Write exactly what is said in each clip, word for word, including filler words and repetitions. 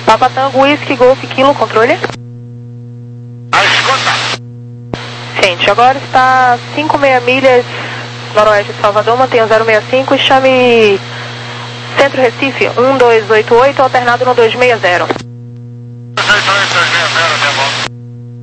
Papa Tango, Whisky, Golf, Kilo, controle. Ah, escuta. Gente, agora está cinco meia milhas noroeste de Salvador, mantenha zero seis cinco e chame Centro Recife um dois oito oito, alternado no dois seis zero. dois dois oito, dois seis zero, até bom.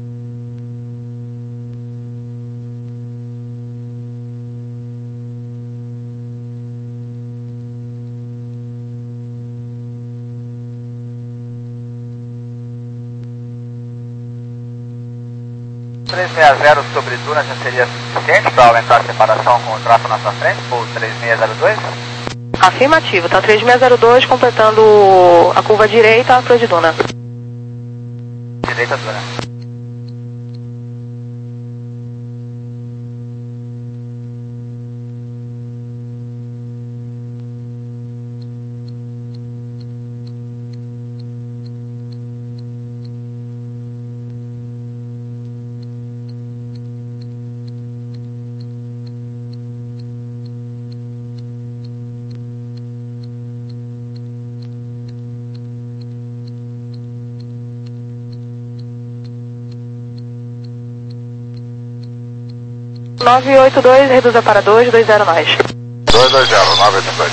três seis zero sobre Duna já seria suficiente para aumentar a separação com o tráfego na sua frente, ou três seis zero dois? Afirmativo, tá três seis zero dois completando a curva direita para de Duna. Direita Duna. nove oito dois, reduza para dois dois zero mais. dois dois zero, nove oito dois.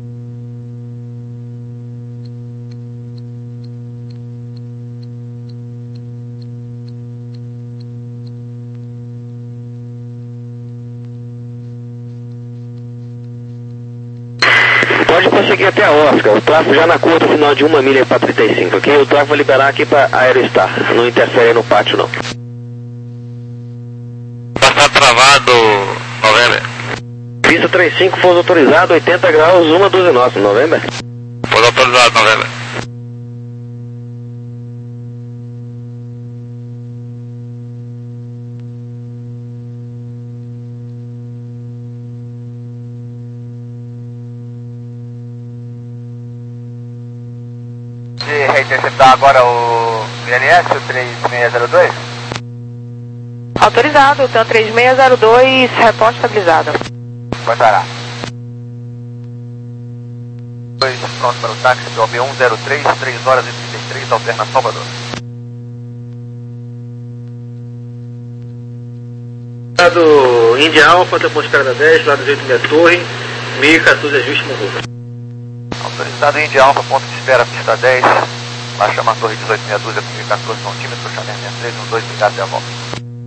Pode prosseguir até a Oscar, o tráfego já na curta final de uma milha para trinta e cinco, ok? O tráfego vai liberar aqui para Aerostar, não interfere no pátio não. Tá travado, November. Pista trinta e cinco, pouso autorizado, oitenta graus, uma doze nosso, November. Pouso autorizado, November. De reinterceptar agora o I L S, o três seis zero dois? Autorizado, TAM três seis zero dois, reporte estabilizado. Botará. dois, pronto para o táxi do O B um zero três, três horas e trinta e três, alterna Salvador. Lado Índia Alfa, atmosfera da dez, lado dezoito meia torre, mil e quatorze ajuste Morro. Autorizado Índia Alfa, ponto de espera, pista dez. Lá chama a torre dezoito meia dúzia, com mil e quatorze centímetros, Chanel sessenta e três, um dois, obrigado, até a volta.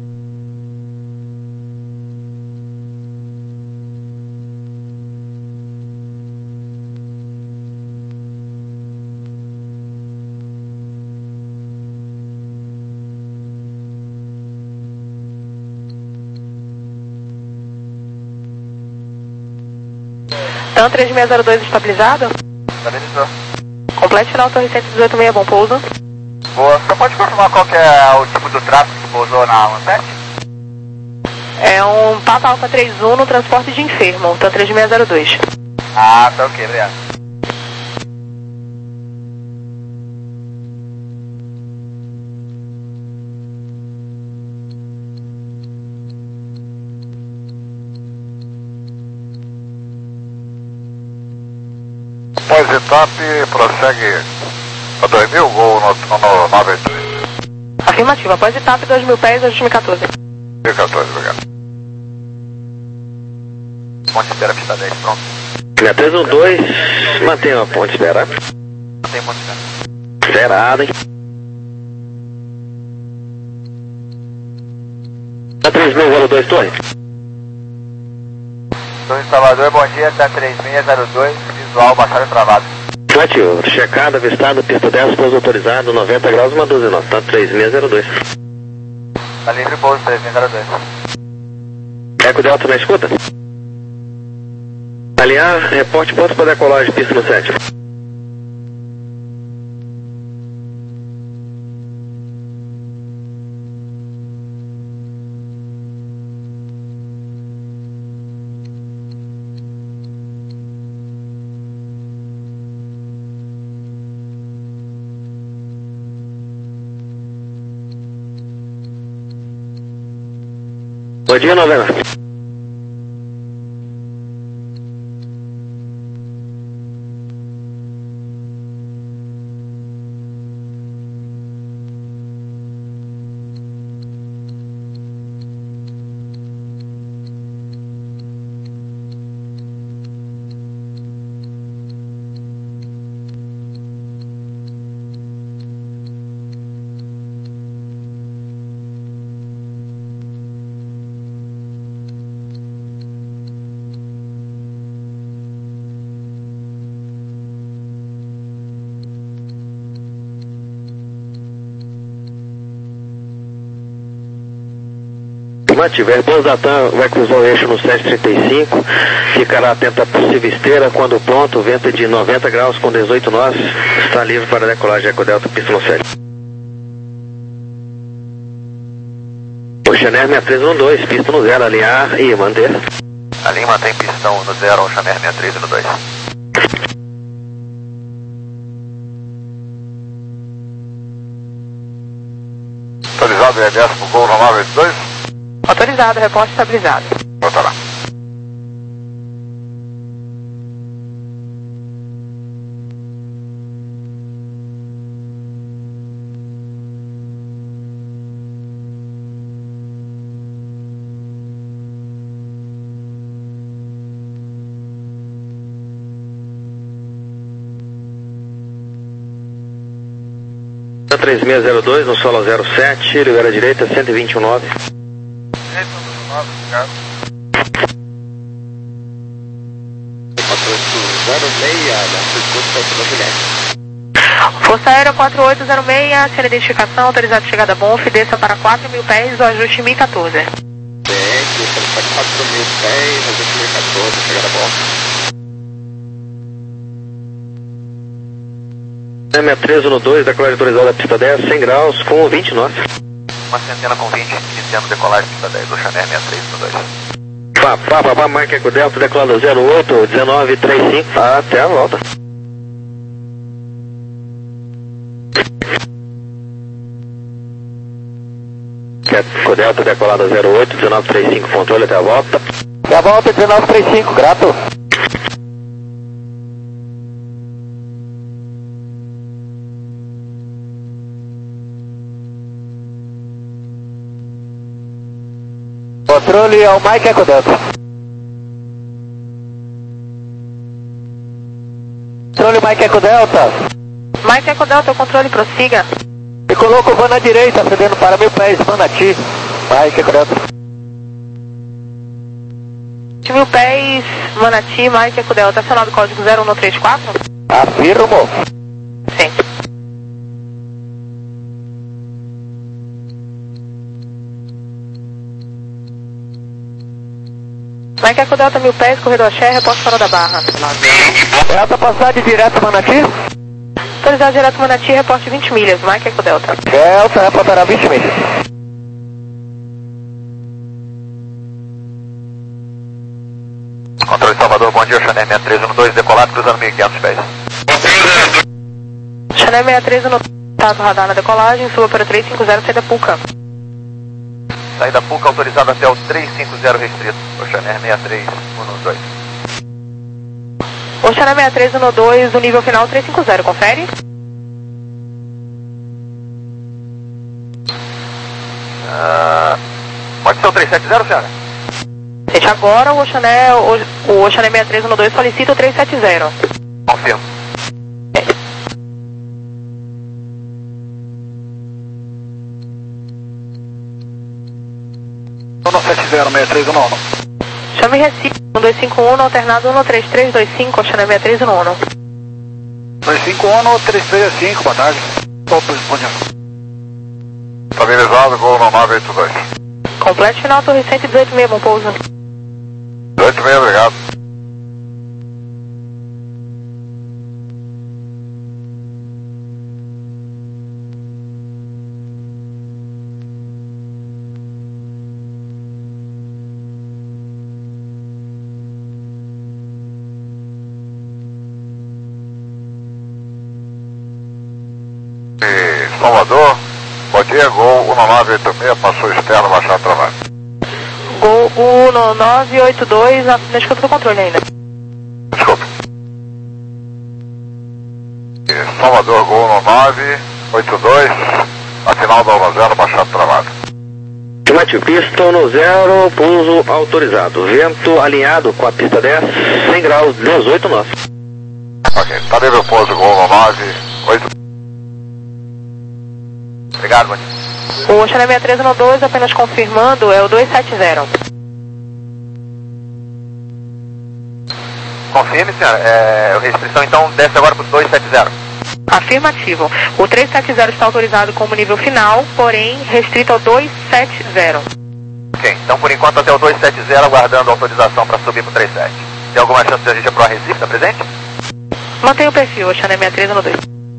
TAM três seis zero dois estabilizado. Estabilizou. Complete final, torre cento e dezoito meia, bom pouso. Boa. Você pode confirmar qual que é o tipo do tráfego que pousou na um sete? É um Papa Alfa três um no transporte de enfermo, TAM três seis zero dois. Ah, tá ok, obrigado. Pós etap, prossegue a dois mil, gol no, no nove oito três. Afirmativa, após etapa dois mil pés, ajuste mil e quatorze. mil e quatorze, obrigado. Ponte de espera, pista dez, pronto. Na três um dois, mantenha a ponte de espera. Não tem ponte de espera. Esperado, hein? Na três mil zero dois, torre. Torre Salvador, bom dia, tá três seis zero dois, visual, baixado e travado. Ativo, checado, avistado, pista dez, pouso autorizado, noventa graus, uma doze nosso, tá três seis zero dois. Tá livre pouso, três seis zero dois. Eco Delta na escuta? Aliar, reporte ponto para decolagem, pista no sete. Bom dia, Novembro. Afirmativo. Airbus Latam vai cruzar o eixo no sete trinta e cinco, ficará atento à possível esteira. Quando pronto, vento de noventa graus com dezoito nós, está livre para decolagem Eco Delta, pista no sete. Oceanair seis três um dois, pista no zero, alinhar e manter. Alinha e mantém pistão no zero, Oceanair seis três um dois. Autorizado I L S pro Gol normal oito dois? Autorizado, reporte estabilizado. Volta lá. três seis zero dois no solo zero sete, libera a direita, cento e vinte e nove. Direita do nove, obrigado. Força Aérea quatro oito zero seis, sem identificação, autorizado chegada Bonf, desça para quatro mil pés, o ajuste mil e quatorze. Bem, desça para quatro mil pés, ajuste mil e quatorze, chegada Bonf. seis três um dois, decolagem autorizada pista dez, cem graus com vinte nós. Uma centena com vinte, iniciando decolagem pista dez, Oceanair seis três um dois. Pá, pá, pá, pá, marca Eco Delta, decolada zero oito, dezenove trinta e cinco, até a volta. Eco Delta, decolada zero oito, dezenove trinta e cinco, controle até a volta. Até a volta, dezenove trinta e cinco, grato. Controle ao Mike Eco Delta. Controle Mike Eco Delta. Mike Eco Delta, o controle prossiga. E coloca o van na direita, cedendo para mil pés, Manati. Mike Eco Delta. mil pés, Manati, Mike Eco Delta, acionado código zero um três quatro? Afirmo. Sim. Mike Eco Delta, mil pés, corredor Xé, reposto fora da barra. Essa passagem direto Manati? Autorizado direto Manati, reporte vinte milhas, Mike Eco Delta. Delta, reportará vinte milhas. Controle Salvador, bom dia, Oceanair seis três um dois, decolado, cruzando mil e quinhentos pés. Oceanair seis três um dois, tato radar na decolagem, suba para três cinco zero, saída Puca. Saída Puca autorizada até o três cinco zero restrito, Oceanair seis três um dois. Oceanair seis três um dois, o nível final três cinco zero, confere? Uh, pode ser o três sete zero, senhora? Gente, agora o Oceanair, o, o Oceanair seis três um dois solicita o três sete zero. Confirmo. um sete zero seis três um um. Chame Recife, um dois cinco um, alternado um três três dois cinco, Oceanair seis três um um. dois cinco um, três três cinco, boa tarde. Opa, bom dia. Estabilizado, Gol no nove oito dois. Completo final, torre cento e dezoito meio, bom pouso. dezoito meio, obrigado. E Salvador, bom dia, Gol um nove oito seis, passou externo, baixar trabalho. Gol um nove oito dois, na escuta do controle ainda. Desculpe. E Salvador, Gol um nove oito dois, a final da um zero, baixar trabalho. Afirmativo, pista no zero, pouso autorizado. Vento alinhado com a pista dez, cem graus, dezoito nós. Ok, tá livre o pouso, Gol um nove oito. Obrigado, bom dia. O Oceanair seis três um dois, apenas confirmando, é o dois sete zero. Confirme, senhora. É, a restrição então desce agora para o dois sete zero. Afirmativo. O três sete zero está autorizado como nível final, porém restrito ao dois sete zero. Ok. Ok, então por enquanto até o dois sete zero aguardando autorização para subir para o trinta e sete. Tem alguma chance de a gente ir para o Recife, tá presente? Mantenha o perfil, Channel sessenta e três um dois.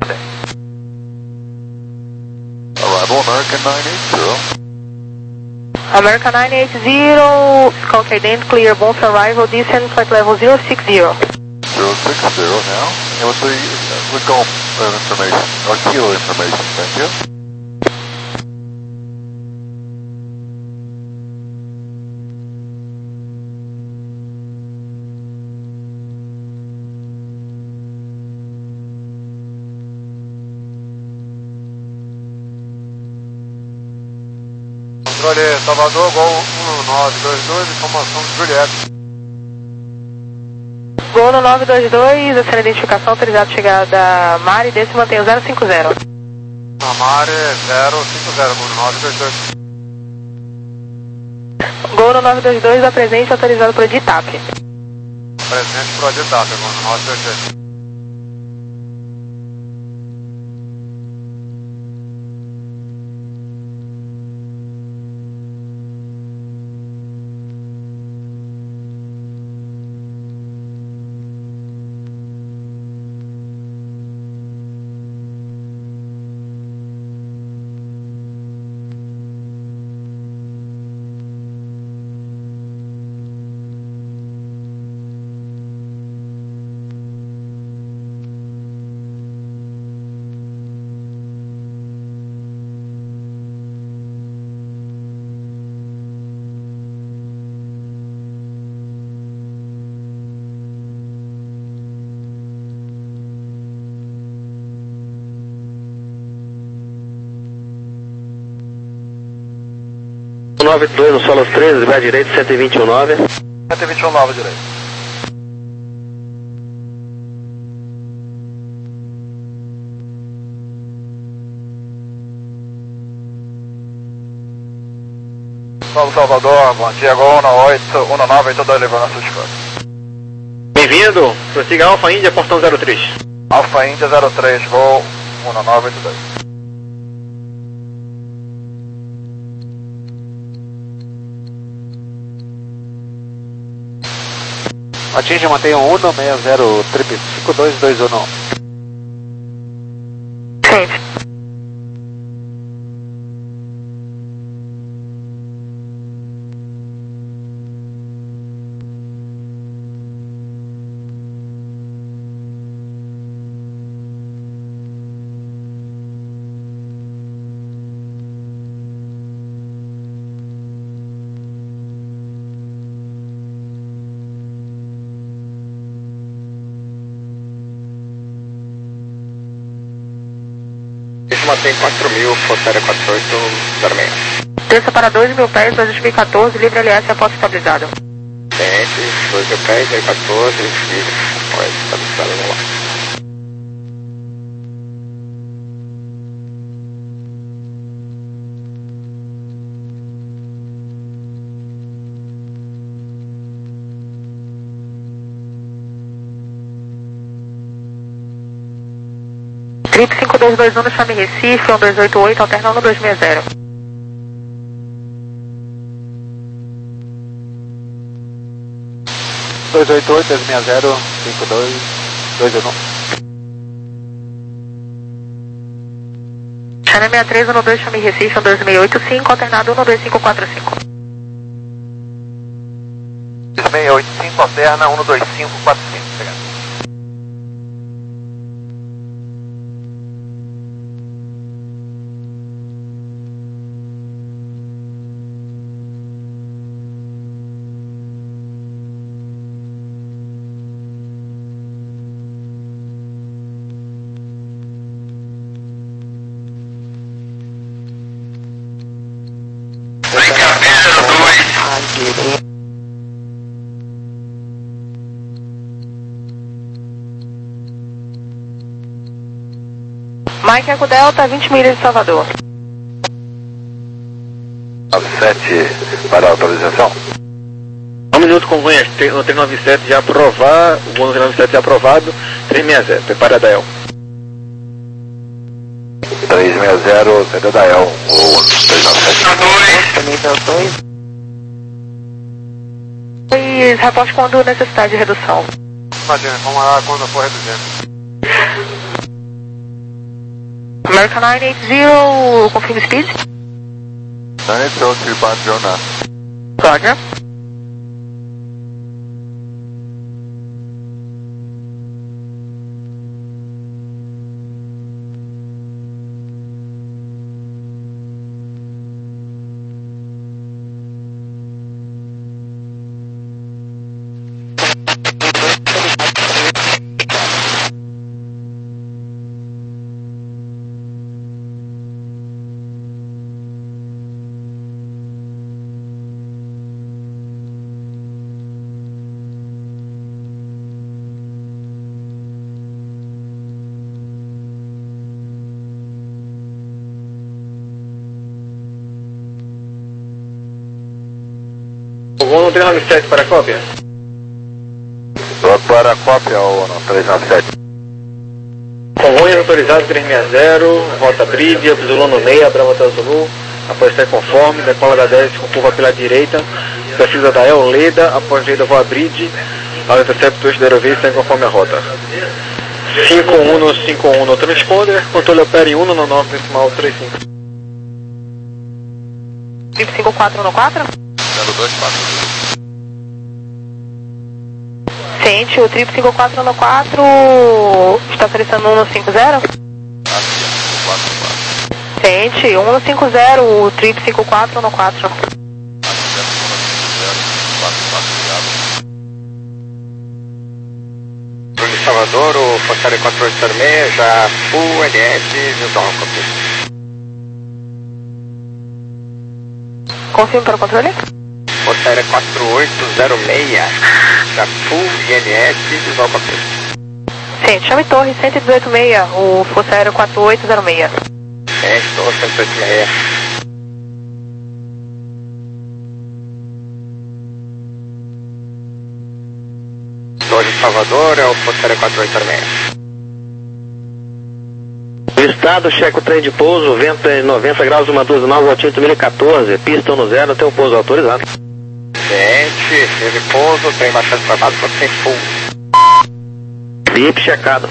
Arrival American nine eight zero. American nine eight zero, Skulk ident, clear, both arrival, descent, flight level zero six zero. zero six zero now. And with the uh, with Gulf uh, information, or kilo information, thank you. Controle Salvador, Gol um nove dois dois, informação de Juliette. Gol no nove dois dois, a cena de identificação autorizado chegada Mari, desse mantém o zero cinco zero. Na Mari zero cinco zero, Gol no nove dois dois. Gol no nove dois dois, apresente autorizado para o DITAP. Presente para o DITAP, Gol no nove dois dois. nove dois no solo treze, vai direito, cento e vinte e um nove. cento e vinte e um nove direito. Solo Salvador, bom dia, Gol um oito um nove oito dois, levando a sua escolha. Bem-vindo, prossiga Alfa Índia, portão zero três. Alfa Índia zero três, Gol um nove oito dois. Atinge, mantenha um seis zero trip cinco dois dois um. Gente. Mantém quatro mil, Fotéria quatro oito zero seis. Desça para dois mil pés, dois mil e quatorze, livre L S após estabilizado. Tente, dois mil pés, dois mil e quatorze, livre, após estabilizado, vamos lá. Trip cinco dois dois um no Chame Recife, um dois oito oito, alterna um dois seis zero. dois oito oito, dois seis zero, cinco dois dois um. Chame sessenta e três um dois, Chame Recife, um dois seis oito cinco, alternado um dois cinco quatro cinco. seis oito cinco, alterna um dois cinco quatro cinco, obrigado. Mike Eco Delta, vinte milhas de Salvador. nove sete para a autorização. Um minuto com o três nove sete já aprovar, o voo três nove sete já aprovado, três seis zero, prepara a Dael. três seis zero, C D Dael, o três nove sete. Nível dois. dois, reporte quando necessidade de redução. Imagina, vamos lá quando for reduzindo. American nove oito zero, confirm speed. nove oito zero, three five zero nine. Roger. Voo três nove sete para a cópia. Para a cópia ou não, três nove sete. Convoy autorizado três seis zero, rota Bridge, Zulu meia, Bravo Hotel Zulu, após ser conforme, decola da dez com curva pela direita, precisa da El Leda, após Leda voa Bridge, ao intercepto da aerovista sem conforme a rota. cinco um cinco um no transponder, controle opera em um no nove decimal trinta e cinco. Trip cinco quatro no quatro? zero dois quatro. Ciente, o Trip cinco quatro no quatro está solicitando um no cinco zero? Ciente, um no cinco zero, o Trip cinco quatro no quatro. Bruno Salvador, o Fossari quatro oito zero seis, já Full L S, visual copy. Confirme para o controle? Fossari quatro oito zero seis, já Full I L S, visual copy. Ciente, chame torre cento e dezoito seis, o Força Aérea quatro oito zero seis. É, estou cento e dezoito seis. Torre Salvador, é o Fossari quatro oito zero seis. O estado, checa o trem de pouso, vento em noventa graus, uma doze nove, altímetro mil e quatorze, pista no zero até o pouso autorizado. Ciente, teve pouso, trem bastante formado, quando tem full. Bip checado.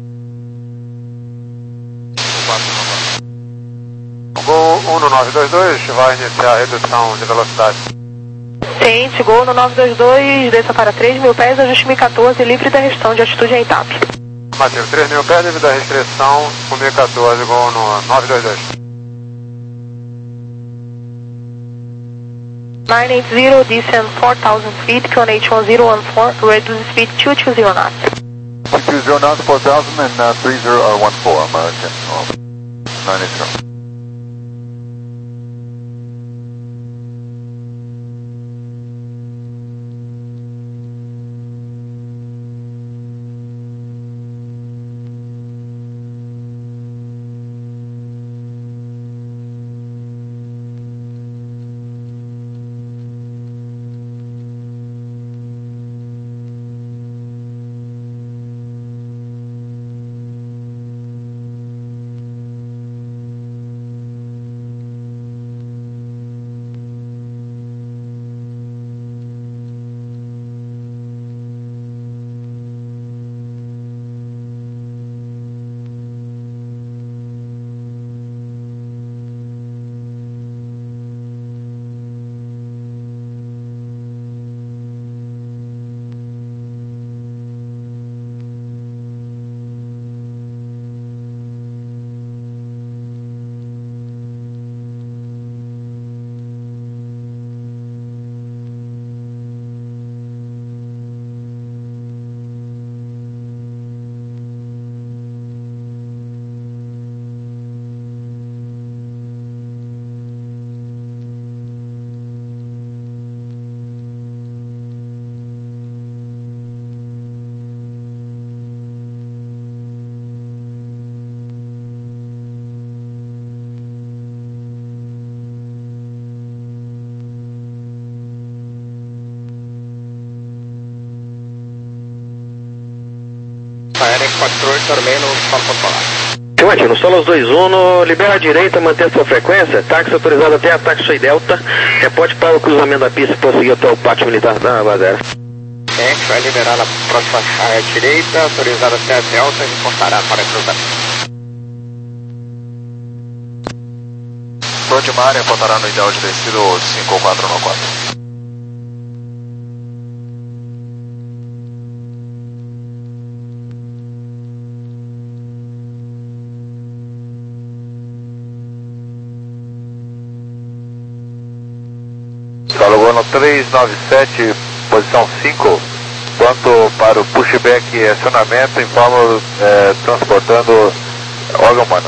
Gol um no nove dois dois, vai iniciar a redução de velocidade. Ciente, Gol no nove dois dois, desça para três mil pés, ajuste mil e quatorze, livre da restrição de altitude em TAP. Afirmativo, três mil pés, devido à restrição, com mil e quatorze, Gol no nove dois dois. nove oito zero, descend four thousand feet, Q N H one zero one four, reduce speed two two zero knots. two two zero knots, four thousand and uh, three zero one four, American, oh, nine eight zero. Aérea quatro oito zero seis no solo controlado. Afirmativo, Solos dois um, libera a direita, manter sua frequência, táxi autorizado até a Taxi Delta, reporte para o cruzamento da pista e prosseguir até o pátio militar da base aérea. A gente vai liberar na próxima área direita, autorizada até a delta e reportará para cruzamento. Torre de mar reportará no ideal de descida cinco quatro nove quatro. Galo três nove sete, posição cinco. Quanto para o pushback e acionamento, informo é, transportando órgão humano.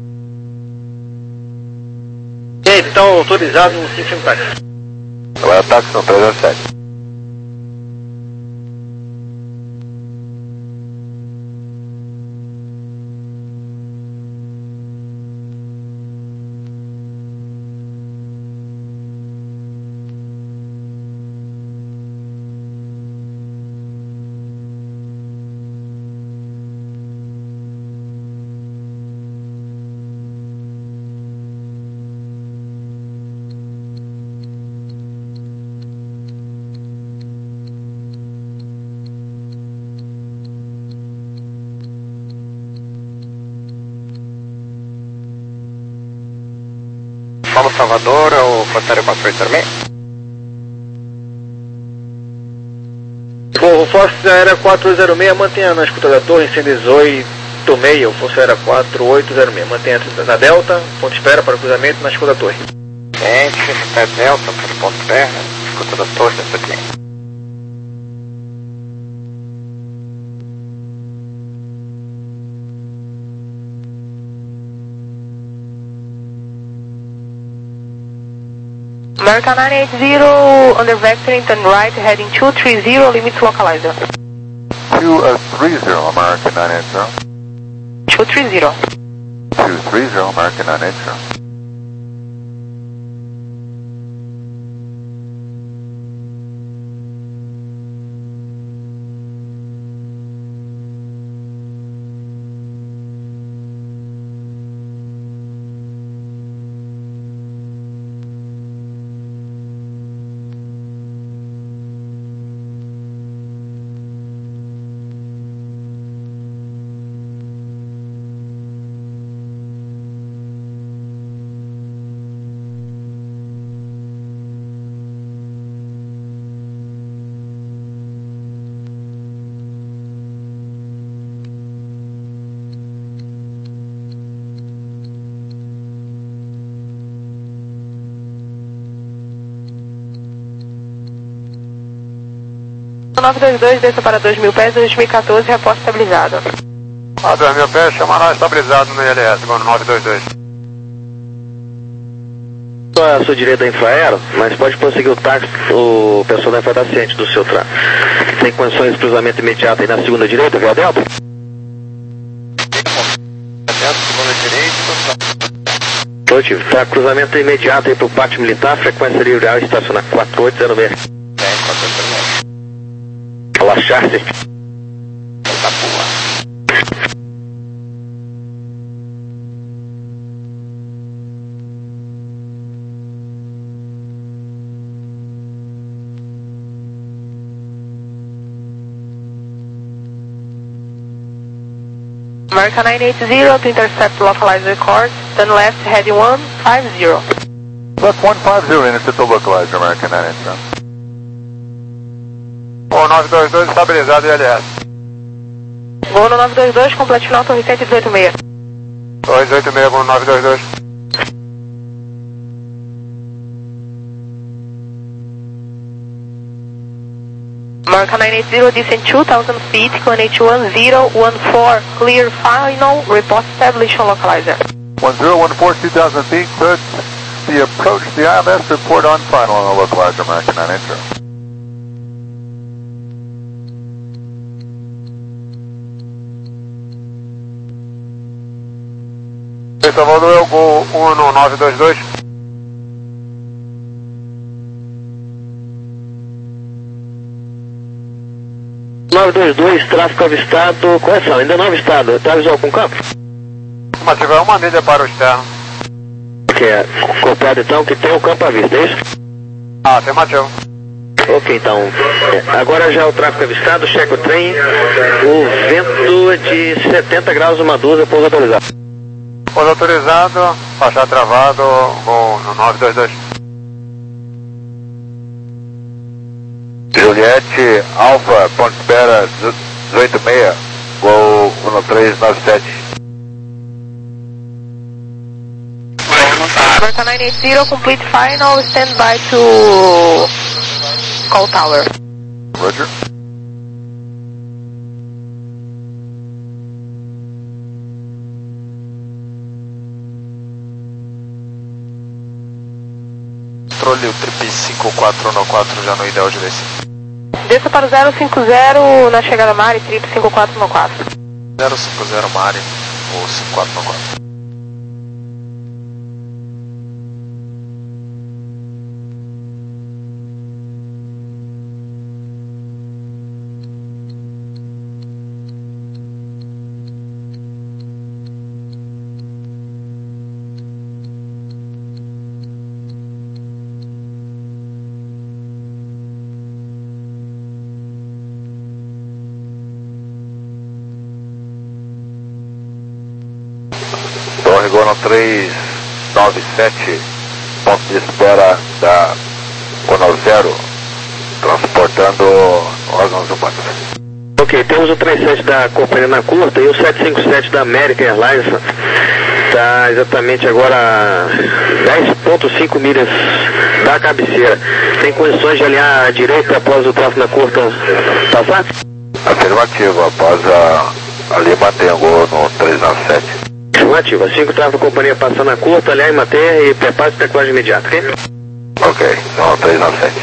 Então, autorizado no cinco táxi. Agora táxi no três zero sete. Paulo Salvador ou Força quatro oito zero seis? O Força Aérea quatro oito zero seis mantenha na escuta da torre, cento e dezoito meio, Força Aérea quatro oito zero seis, mantenha na Delta, ponto de espera para cruzamento na escuta da torre. Gente, até Delta, para o ponto de espera, escuta da torre, dessa aqui. American nine eight zero, under vectoring, turn right, heading two three zero, limits localizer. two three zero, American nine eight zero. two three zero. two three zero, American nine eight zero. nove dois dois, desça para dois mil pés, dois mil e quatorze, reposta estabilizado. Ah, dois mil pés, chama nós estabilizado no I L S, igual no nove dois dois. Estou à sua direita infraero, mas pode prosseguir o táxi, o pessoal da infra está ciente do seu trato. Tem condições de cruzamento imediato aí na segunda direita, via Delta? Delta, segunda direita. Positivo, tá, cruzamento imediato aí para o pátio militar, frequência livre estacionar quatro oito zero seis. Tem, quatro oito zero seis. Relaxar-se. Tá boa. American nine eight zero to intercept localizer course, turn left, heading one five zero. Left one five zero, intercept the localizer, American nine eight zero. O nove dois dois estabilizado I L S. Voo no nove dois dois, complete final, torre cento e dezoito seis. dois oito seis com nove dois dois. American nine eight zero, descent two thousand feet, one eight one zero one four, clear final, report established on localizer. one zero one four, two thousand feet, could the approach the I M S, report on final on the localizer, American nine eight zero. Salvador é o Gol um no nove dois dois. nove dois dois, tráfego avistado, correção, ainda não avistado, está visual com campo? Mas tiver uma milha para o externo. Que é copiado então, que tem o campo à vista, é isso? Ah, afirmativo. Ok, então, agora já o tráfego avistado, checa o trem, o vento é de setenta graus, uma dúzia, pouso autorizado. Pouso autorizado, faixa travado, voo no nove dois dois. Juliette, Alfa, ponto de espera dezoito seis, voo um três nove sete. America nove oito zero, complete final, stand by to call tower. Roger. Controle, o trip cinco quatro um quatro já no ideal de descer. Desça para o zero cinco zero na chegada Mari, trip cinco quatro um quatro. zero cinco zero Mari, ou cinco quatro um quatro. Torre Gono três nove sete, ponto de espera da Gono zero, transportando órgãos humanos. Ok, temos o trinta e sete da companhia na curta e o sete cinco sete da American Airlines. Está exatamente agora a dez vírgula cinco milhas da cabeceira. Tem condições de alinhar à direita após o tráfego na curta passar? Afirmativo, após a, a Lima Tengo no três nove sete. Afirmativo, assim que o tráfego da companhia passar na curta, alinhar em matéria e prepare-se para decolagem imediata, ok? Ok, no três nove sete.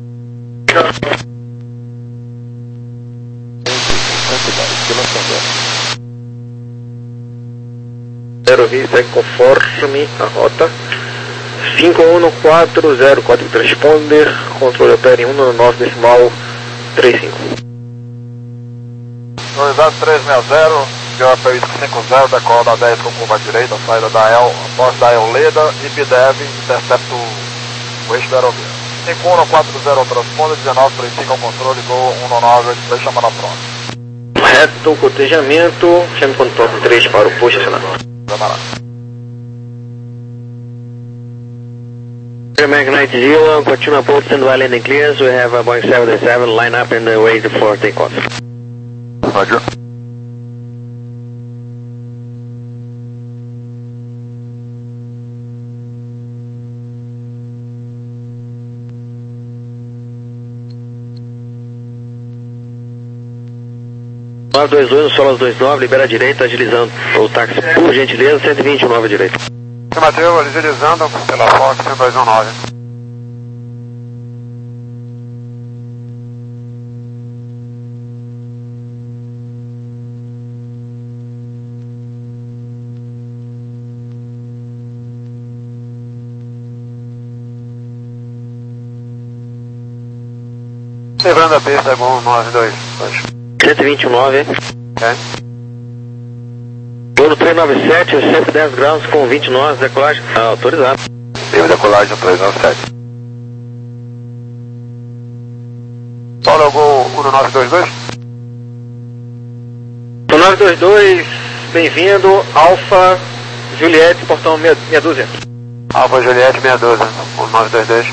zero vista segue conforme a rota. cinco um quatro zero quatro transponder, controle opera em um nove decimal trinta e cinco. Autorizado três seis zero, Pior Perisco cinco zero, decola da dez com curva direita, saída da El, após da Euleda, I P D E V, intercepto o eixo da aerovia. cinco um quatro zero ao transponder, dezenove trinta e cinco ao controle, Gol um nove oito três, chama na front. Reto, cotejamento, chame controle três para o posto acionado. American nove zero, continue approach, stand by landing clears. We have a Boeing seven eight seven line up and uh, wait for takeoff. Roger. nove dois dois, no Solas dois nove, libera a direita, agilizando o táxi, por gentileza, cento e vinte e nove à direita. Afirmativo, agilizando pela Fox cento e dois nove. Livrando a pista com nove dois dois. cento e vinte e nove, Ok. voo no três nove sete, cento e dez graus com vinte nós, decolagem ah, autorizado. Livre decolagem no três nove sete. Paulo, Gol um nove dois dois. nove dois dois, bem-vindo, Alfa, Juliette, portão meia, meia dúzia. Alfa Juliette meia dúzia, um nove dois dois.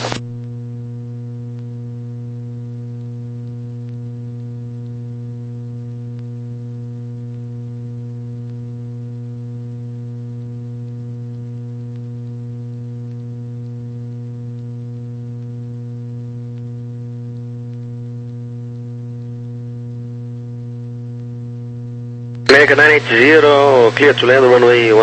American nove oito zero, clear to land runway